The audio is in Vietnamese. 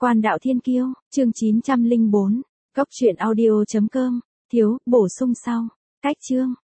Quan đạo thiên kiêu, chương 904. Cốc truyện audio.com. Thiếu, bổ sung sau. Cách chương.